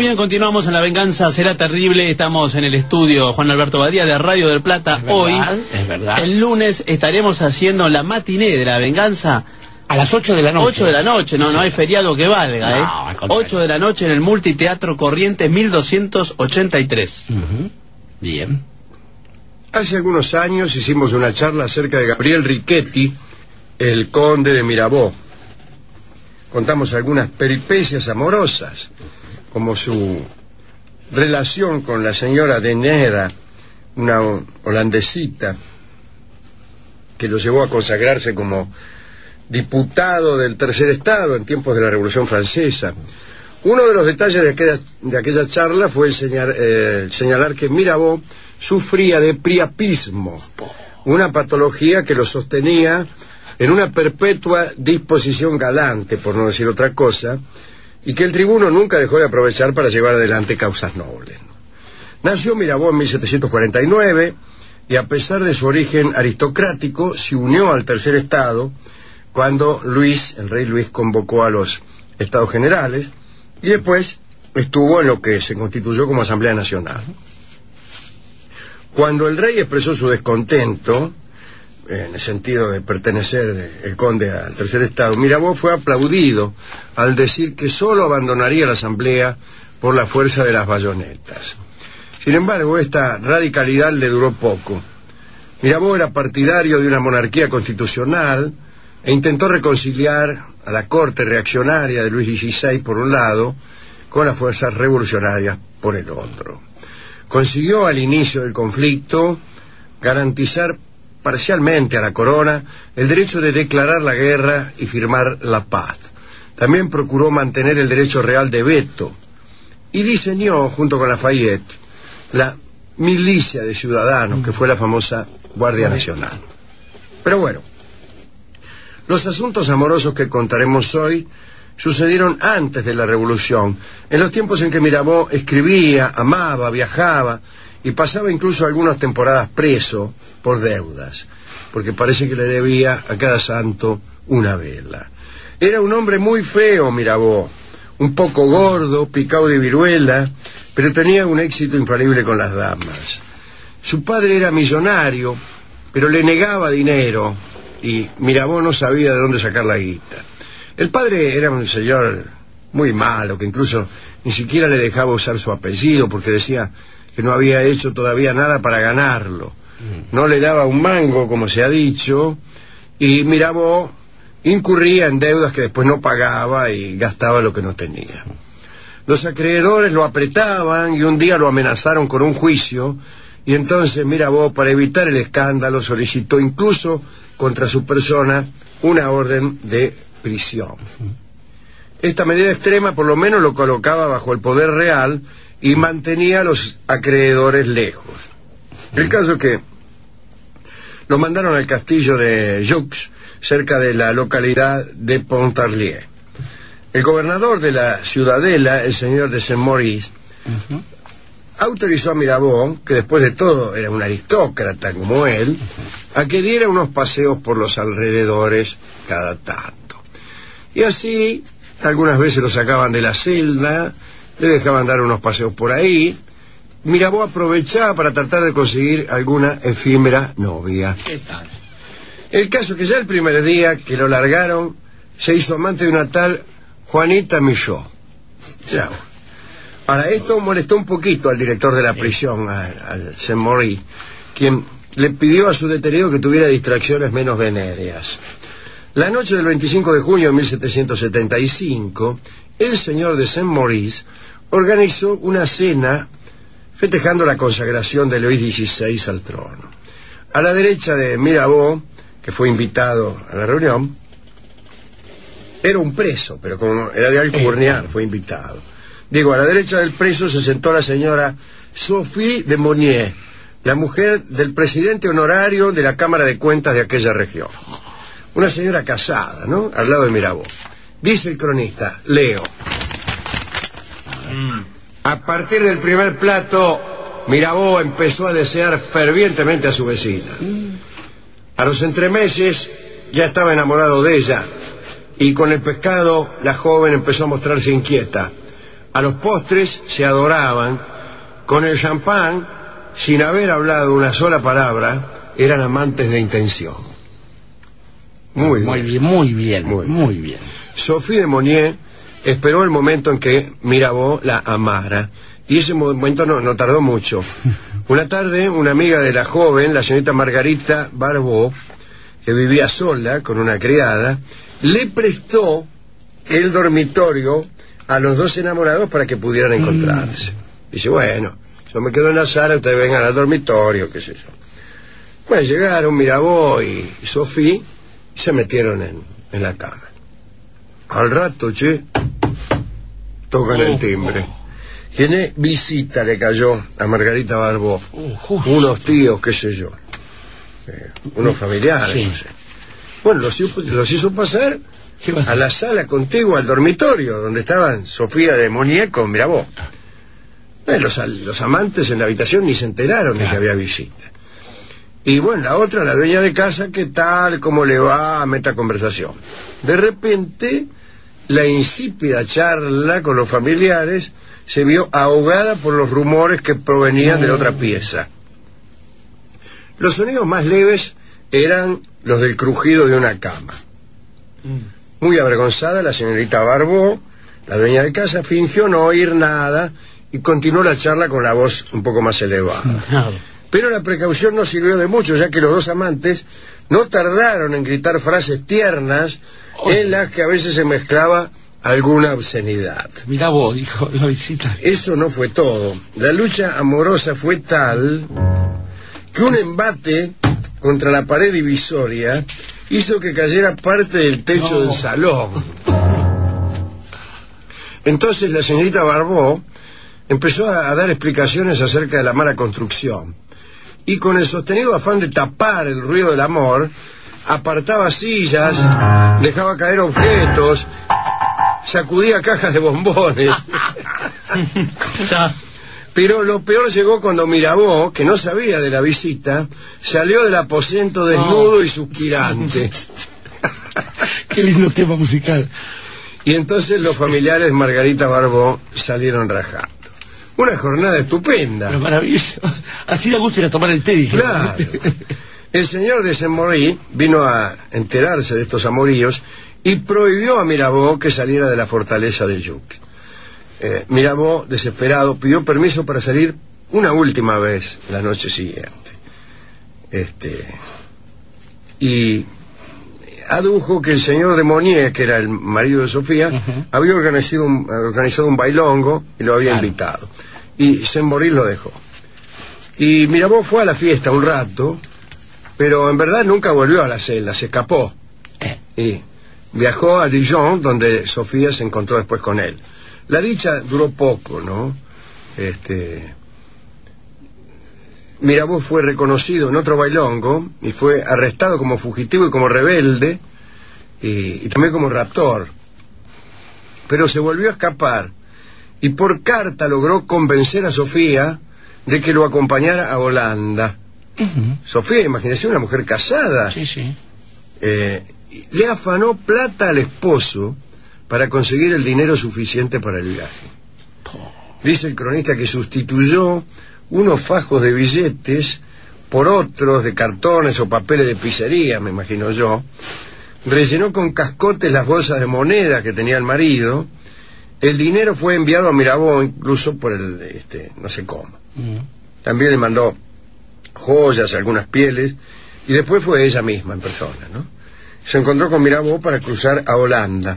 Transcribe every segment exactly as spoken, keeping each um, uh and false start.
Muy bien, continuamos en La Venganza Será Terrible. Estamos en el estudio Juan Alberto Badía de Radio del Plata. Es verdad, Hoy, es verdad. el lunes, estaremos haciendo la matiné de La Venganza. A las ocho de la noche. ocho de la noche, no, Sí. no hay feriado que valga, No, ¿eh? al contrario. ocho de la noche en el Multiteatro Corrientes mil doscientos ochenta y tres. Uh-huh. Bien. Hace algunos años hicimos una charla acerca de Gabriel Riquetti, el conde de Mirabeau. Contamos algunas peripecias amorosas, como su relación con la señora de Nera, una holandesita, que lo llevó a consagrarse como diputado del Tercer Estado en tiempos de la Revolución Francesa. Uno de los detalles de aquella, de aquella charla fue el señal, eh, señalar que Mirabeau sufría de priapismo, una patología que lo sostenía en una perpetua disposición galante, por no decir otra cosa, y que el tribuno nunca dejó de aprovechar para llevar adelante causas nobles. Nació Mirabeau en mil setecientos cuarenta y nueve, y a pesar de su origen aristocrático, se unió al Tercer Estado cuando Luis, el rey Luis, convocó a los Estados Generales, y después estuvo en lo que se constituyó como Asamblea Nacional. Cuando el rey expresó su descontento, en el sentido de pertenecer el conde al Tercer Estado, Mirabeau fue aplaudido al decir que sólo abandonaría la Asamblea por la fuerza de las bayonetas. Sin embargo, esta radicalidad le duró poco. Mirabeau era partidario de una monarquía constitucional e intentó reconciliar a la corte reaccionaria de Luis dieciséis por un lado con las fuerzas revolucionarias por el otro. Consiguió al inicio del conflicto garantizar parcialmente a la corona el derecho de declarar la guerra y firmar la paz. También procuró mantener el derecho real de veto y diseñó, junto con Lafayette, la milicia de ciudadanos, que fue la famosa Guardia Nacional. Pero bueno, los asuntos amorosos que contaremos hoy sucedieron antes de la Revolución, en los tiempos en que Mirabeau escribía, amaba, viajaba y pasaba incluso algunas temporadas preso por deudas, porque parece que le debía a cada santo una vela. Era un hombre muy feo, Mirabeau, un poco gordo, picado de viruela, pero tenía un éxito infalible con las damas. Su padre era millonario, pero le negaba dinero, y Mirabeau no sabía de dónde sacar la guita. El padre era un señor muy malo, que incluso ni siquiera le dejaba usar su apellido, porque decía que no había hecho todavía nada para ganarlo. No le daba un mango, como se ha dicho, y Mirabeau incurría en deudas que después no pagaba y gastaba lo que no tenía. Los acreedores lo apretaban y un día lo amenazaron con un juicio, y entonces Mirabeau, para evitar el escándalo, solicitó incluso contra su persona una orden de prisión. Esta medida extrema por lo menos lo colocaba bajo el poder real y mantenía a los acreedores lejos. El caso es que lo mandaron al castillo de Joux, cerca de la localidad de Pontarlier. El gobernador de la ciudadela, el señor de Saint-Maurice, uh-huh. autorizó a Mirabeau, que después de todo era un aristócrata como él, uh-huh. a que diera unos paseos por los alrededores cada tanto. Y así, algunas veces lo sacaban de la celda, le dejaban dar unos paseos por ahí. Mirabeau aprovechaba para tratar de conseguir alguna efímera novia. ¿Qué tal? El caso es que ya el primer día que lo largaron, se hizo amante de una tal Juanita Michaud. Ya. Ahora, esto molestó un poquito al director de la prisión, al, al Saint-Maurice, quien le pidió a su detenido que tuviera distracciones menos venéreas. La noche del veinticinco de junio de mil setecientos setenta y cinco, el señor de Saint-Maurice organizó una cena festejando la consagración de Luis dieciséis al trono. A la derecha de Mirabeau, que fue invitado a la reunión, era un preso, pero como era de Alcurnia, fue invitado. Digo, a la derecha del preso se sentó la señora Sophie de Monnier, la mujer del presidente honorario de la Cámara de Cuentas de aquella región. Una señora casada, ¿no?, al lado de Mirabeau. Dice el cronista, leo: a partir del primer plato, Mirabeau empezó a desear fervientemente a su vecina. A los entremeses ya estaba enamorado de ella, y con el pescado la joven empezó a mostrarse inquieta. A los postres se adoraban. Con el champán, sin haber hablado una sola palabra, eran amantes de intención. Muy bien. Muy bien, muy bien, muy, muy bien. Sophie de Monnier esperó el momento en que Mirabeau la amara. Y ese momento no, no tardó mucho. Una tarde, una amiga de la joven, la señorita Margarita Barbeau, que vivía sola con una criada, le prestó el dormitorio a los dos enamorados para que pudieran encontrarse. Mm. Dice, bueno, yo me quedo en la sala, ustedes vengan al dormitorio, qué sé yo. Bueno, llegaron Mirabeau y Sophie y se metieron en, en la cama. Al rato, che, tocan oh, el timbre. Oh. ¿Quién visita le cayó a Margarita Barbeau? Oh, unos tíos, qué sé yo. Eh, unos familiares, sí. No sé. Bueno, los, los hizo pasar a la sala contigua, al dormitorio, donde estaban Sofía de Monnier con Mirabeau. Eh, los, los amantes en la habitación ni se enteraron claro. de que había visita. Y bueno, la otra, la dueña de casa, ¿qué tal? ¿Cómo le va? Meta conversación. De repente, la insípida charla con los familiares se vio ahogada por los rumores que provenían de la otra pieza. Los sonidos más leves eran los del crujido de una cama. Muy avergonzada, la señorita Barbeau, la dueña de casa, fingió no oír nada y continuó la charla con la voz un poco más elevada. Pero la precaución no sirvió de mucho, ya que los dos amantes no tardaron en gritar frases tiernas en las que a veces se mezclaba alguna obscenidad. Mirá vos, dijo la visita. Eso no fue todo. La lucha amorosa fue tal que un embate contra la pared divisoria hizo que cayera parte del techo no. del salón. Entonces la señorita Barbeau empezó a, a dar explicaciones acerca de la mala construcción y con el sostenido afán de tapar el ruido del amor apartaba sillas, dejaba caer objetos, sacudía cajas de bombones. Pero lo peor llegó cuando Mirabeau, que no sabía de la visita, salió del aposento desnudo oh. y suspirante. Qué lindo tema musical. Y entonces los familiares Margarita Barbeau salieron rajando. Una jornada estupenda. Pero maravilloso. Así da gusto ir a tomar el té, dije. Claro. El señor de Saint-Maurice vino a enterarse de estos amoríos y prohibió a Mirabeau que saliera de la fortaleza de Joux. Eh, Mirabeau, desesperado, pidió permiso para salir una última vez la noche siguiente. Este, y adujo que el señor de Monnier, que era el marido de Sofía, uh-huh. había organizado un, organizado un bailongo y lo había claro. invitado. Y Saint-Maurice lo dejó. Y Mirabeau fue a la fiesta un rato, pero en verdad nunca volvió a la celda, se escapó. Eh. Y viajó a Dijon, donde Sofía se encontró después con él. La dicha duró poco, ¿no? Este... Mirabeau fue reconocido en otro bailongo y fue arrestado como fugitivo y como rebelde y, y también como raptor. Pero se volvió a escapar y por carta logró convencer a Sofía de que lo acompañara a Holanda. Uh-huh. Sofía, imagínese, una mujer casada. Sí, sí. Eh, le afanó plata al esposo para conseguir el dinero suficiente para el viaje. Dice el cronista que sustituyó unos fajos de billetes por otros de cartones o papeles de pizzería, me imagino yo. Rellenó con cascotes las bolsas de moneda que tenía el marido. El dinero fue enviado a Mirabeau incluso por el, este, no sé cómo. Mm. También le mandó joyas, algunas pieles, y después fue ella misma en persona, ¿no? Se encontró con Mirabeau para cruzar a Holanda.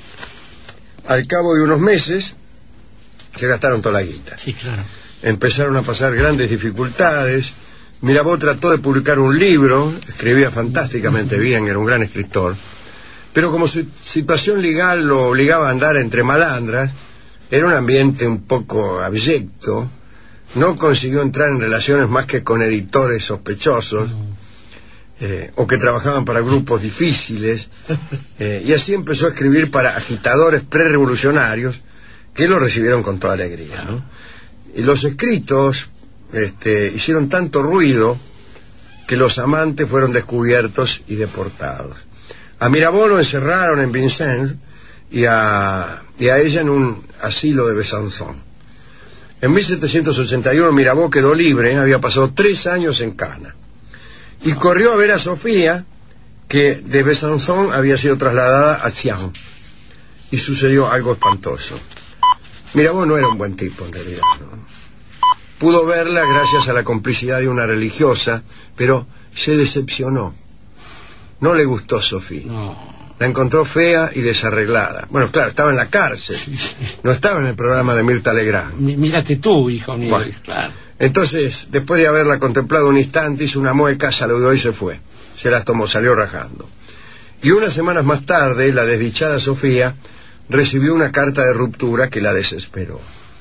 Al cabo de unos meses se gastaron toda la guita. Sí, claro. Empezaron a pasar grandes dificultades. Mirabeau trató de publicar un libro, escribía fantásticamente bien, era un gran escritor, pero como su situación legal lo obligaba a andar entre malandras, era un ambiente un poco abyecto, no consiguió entrar en relaciones más que con editores sospechosos, eh, o que trabajaban para grupos difíciles, eh, y así empezó a escribir para agitadores prerevolucionarios que lo recibieron con toda alegría, ¿no? Y los escritos este, hicieron tanto ruido que los amantes fueron descubiertos y deportados. A Mirabeau lo encerraron en Vincennes y a, y a ella en un asilo de Besançon. En mil setecientos ochenta y uno Mirabeau quedó libre, había pasado tres años en Cana, y corrió a ver a Sofía, que de Besançon había sido trasladada a Chiang, y sucedió algo espantoso. Mirabeau no era un buen tipo en realidad, ¿no? Pudo verla gracias a la complicidad de una religiosa, pero se decepcionó. No le gustó Sofía. No. La encontró fea y desarreglada. Bueno, claro, estaba en la cárcel. Sí, sí. No estaba en el programa de Mirta Legrand. M- mírate tú, hijo mío. Bueno. Claro. Entonces, después de haberla contemplado un instante, hizo una mueca, saludó y se fue. Se las tomó, salió rajando. Y unas semanas más tarde, la desdichada Sofía recibió una carta de ruptura que la desesperó.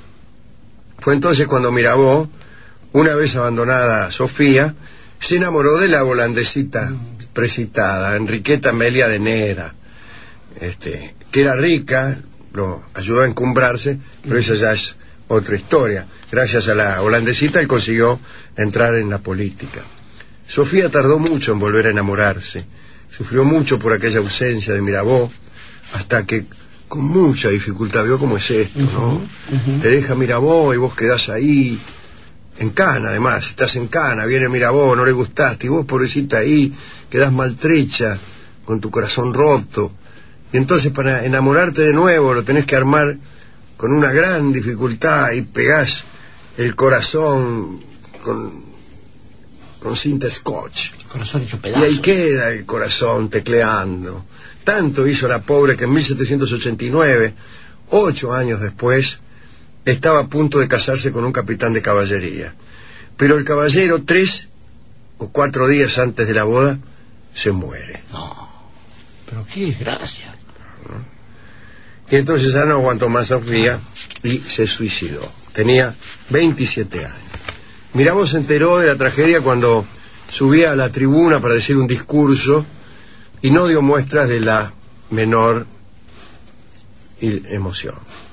Fue entonces cuando Mirabeau, una vez abandonada Sofía, se enamoró de la holandesita precitada, Enriqueta Amelia de Nera, este, que era rica, lo ayudó a encumbrarse, pero esa ya es otra historia. Gracias a la holandesita él consiguió entrar en la política. Sofía tardó mucho en volver a enamorarse, sufrió mucho por aquella ausencia de Mirabeau, hasta que con mucha dificultad, vio cómo es esto, ¿no? Uh-huh, uh-huh. Te deja Mirabeau y vos quedás ahí, en Cana además, estás en Cana, viene Mirabeau, no le gustaste, y vos pobrecita ahí, quedás maltrecha, con tu corazón roto, y entonces para enamorarte de nuevo lo tenés que armar con una gran dificultad y pegás el corazón con, con cinta scotch. El corazón hecho Y pedazos. ahí queda el corazón tecleando. Tanto hizo la pobre que en mil setecientos ochenta y nueve, ocho años después, estaba a punto de casarse con un capitán de caballería. Pero el caballero, tres o cuatro días antes de la boda, se muere. No, pero qué desgracia. Y entonces ya no aguantó más Sofía y se suicidó. Tenía veintisiete años. Mirabeau se enteró de la tragedia cuando subía a la tribuna para decir un discurso y no dio muestras de la menor emoción.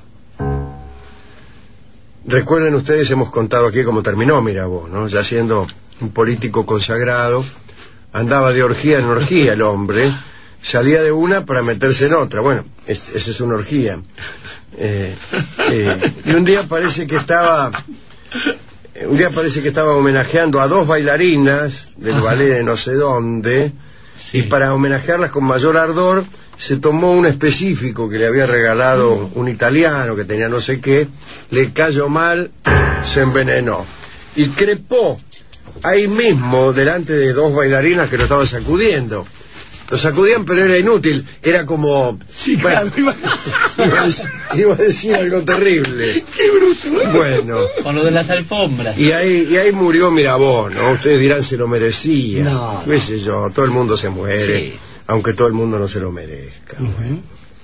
Recuerden ustedes, hemos contado aquí cómo terminó Mirabeau, ¿no? Ya siendo un político consagrado, andaba de orgía en orgía el hombre, salía de una para meterse en otra. Bueno, es, esa es una orgía. Eh, eh, y un día parece que estaba... Un día parece que estaba homenajeando a dos bailarinas del ballet de no sé dónde, sí. Y para homenajearlas con mayor ardor se tomó un específico que le había regalado un italiano que tenía no sé qué, le cayó mal, se envenenó y crepó ahí mismo delante de dos bailarinas que lo estaban sacudiendo. Lo sacudían, pero era inútil, era como... Sí, bueno, claro, iba... iba, a decir, iba a decir algo terrible. ¡Qué bruto! ¿Eh? Bueno. Con lo de las alfombras. Y ahí, y ahí murió Mirabeau, ¿no? Ustedes dirán, se lo merecía. No, qué sé yo, todo el mundo se muere, sí. Aunque todo el mundo no se lo merezca. Uh-huh. Bueno.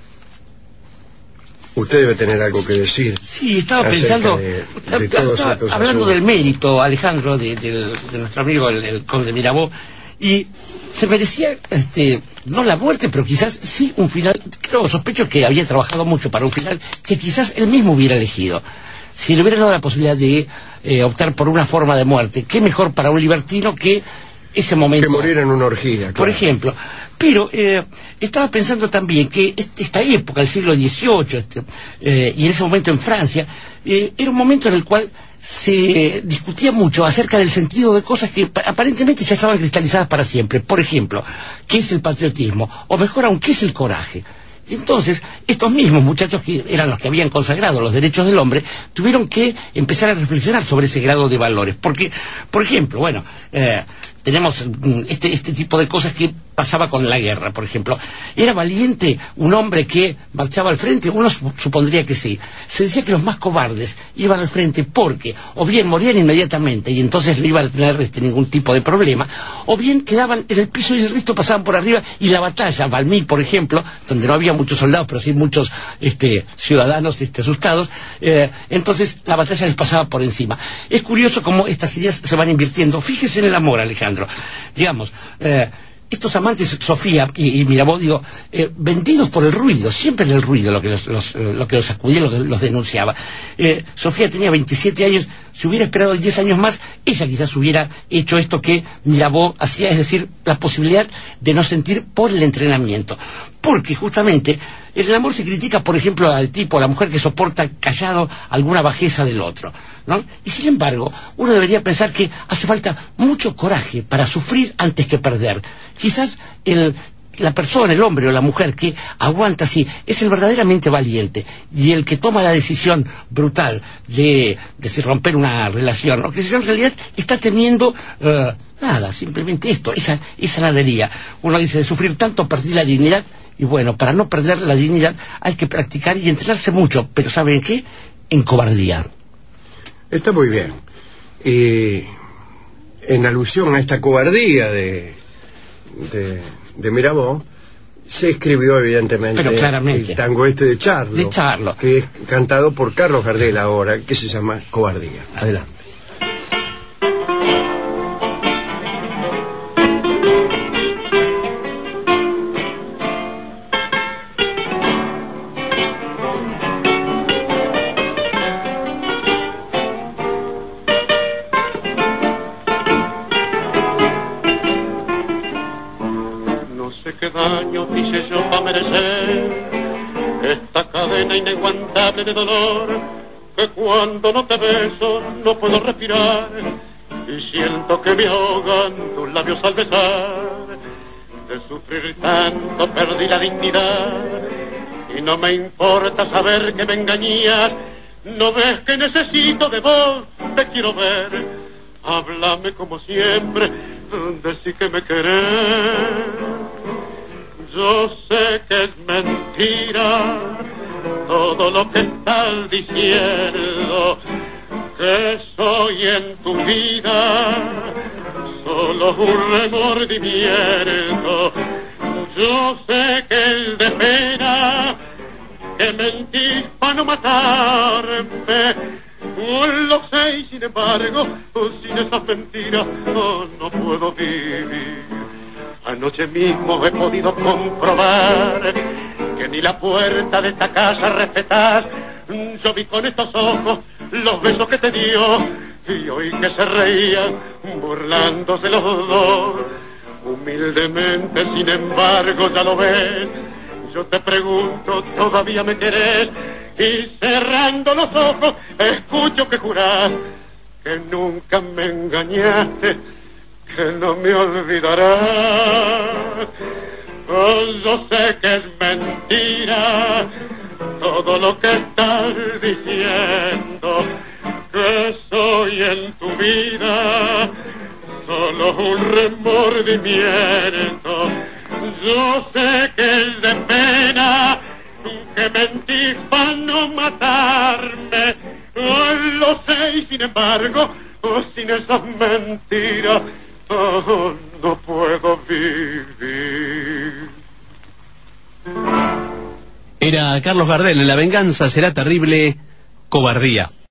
Usted debe tener algo que decir. Sí, estaba acerca pensando, de, estaba, de todos estaba estos hablando asuntos. del mérito, Alejandro, de, de, de nuestro amigo el, el conde Mirabeau, y se merecía, este, no la muerte, pero quizás sí un final. Creo, sospecho que había trabajado mucho para un final que quizás él mismo hubiera elegido. Si le hubiera dado la posibilidad de eh, optar por una forma de muerte, qué mejor para un libertino que ese momento. Que morir en una orgía, claro. Por ejemplo. Pero eh, estaba pensando también que este, esta época, el siglo dieciocho, este, eh, y en ese momento en Francia, eh, era un momento en el cual se discutía mucho acerca del sentido de cosas que aparentemente ya estaban cristalizadas para siempre. Por ejemplo, ¿qué es el patriotismo? O mejor aún, ¿qué es el coraje? Entonces, estos mismos muchachos que eran los que habían consagrado los derechos del hombre, tuvieron que empezar a reflexionar sobre ese grado de valores. Porque, por ejemplo, bueno, eh, tenemos este, este tipo de cosas que pasaba con la guerra, por ejemplo. ¿Era valiente un hombre que marchaba al frente? Uno supondría que sí. Se decía que los más cobardes iban al frente porque o bien morían inmediatamente y entonces no iban a tener este, ningún tipo de problema, o bien quedaban en el piso y el resto pasaban por arriba, y la batalla, Valmy, por ejemplo, donde no había muchos soldados, pero sí muchos este, ciudadanos este, asustados, eh, entonces la batalla les pasaba por encima. Es curioso cómo estas ideas se van invirtiendo. Fíjese en el amor, Alejandro. Digamos, eh, estos amantes, Sofía y, y Mirabeau, digo, eh, vendidos por el ruido, siempre era el ruido lo que los, los, eh, lo que los sacudía, lo que los denunciaba. Eh, Sofía tenía veintisiete años, si hubiera esperado diez años más, ella quizás hubiera hecho esto que Mirabeau hacía, es decir, la posibilidad de no sentir por el entrenamiento. Porque justamente En el amor se critica, por ejemplo, al tipo, a la mujer que soporta callado alguna bajeza del otro, ¿no? Y sin embargo, uno debería pensar que hace falta mucho coraje para sufrir antes que perder. Quizás el... la persona, el hombre o la mujer que aguanta así, es el verdaderamente valiente, y el que toma la decisión brutal de, de si romper una relación, ¿no? Que si en realidad está temiendo uh, nada, simplemente esto, esa, esa nadería. Uno dice, de sufrir tanto perdí la dignidad, y bueno, para no perder la dignidad hay que practicar y entrenarse mucho, pero ¿saben qué? En cobardía. Está muy bien. Y en alusión a esta cobardía de... de... de Mirabó, se escribió evidentemente Pero claramente. el tango este de Charlo, de Charlo, que es cantado por Carlos Gardel ahora, que se llama Cobardía. Adelante. Qué daño hice yo para merecer esta cadena inaguantable de dolor, que cuando no te beso no puedo respirar y siento que me ahogan tus labios al besar. De sufrir tanto perdí la dignidad y no me importa saber que me engañas. No ves que necesito de vos, te quiero ver. Háblame como siempre, decí que me querés. Yo sé que es mentira todo lo que estás diciendo, que soy en tu vida solo un remordimiento. Yo sé que es de pena que mentís para no matarme. Oh, lo sé y sin embargo, oh, sin esas mentiras oh, no puedo vivir. Anoche mismo he podido comprobar que ni la puerta de esta casa respetás. Yo vi con estos ojos los besos que te dio y oí que se reían burlándose los dos. Humildemente, sin embargo, ya lo ves. Yo te pregunto, ¿todavía me querés? Y cerrando los ojos, escucho que jurás que nunca me engañaste, que no me olvidarás. Oh, yo sé que es mentira todo lo que estás diciendo, que soy en tu vida solo un remordimiento. Yo sé que es de pena que mentís para no matarme. Oh, lo sé y sin embargo, oh, sin esas mentiras oh, no puedo vivir. Era Carlos Gardel en La venganza será terrible, Cobardía.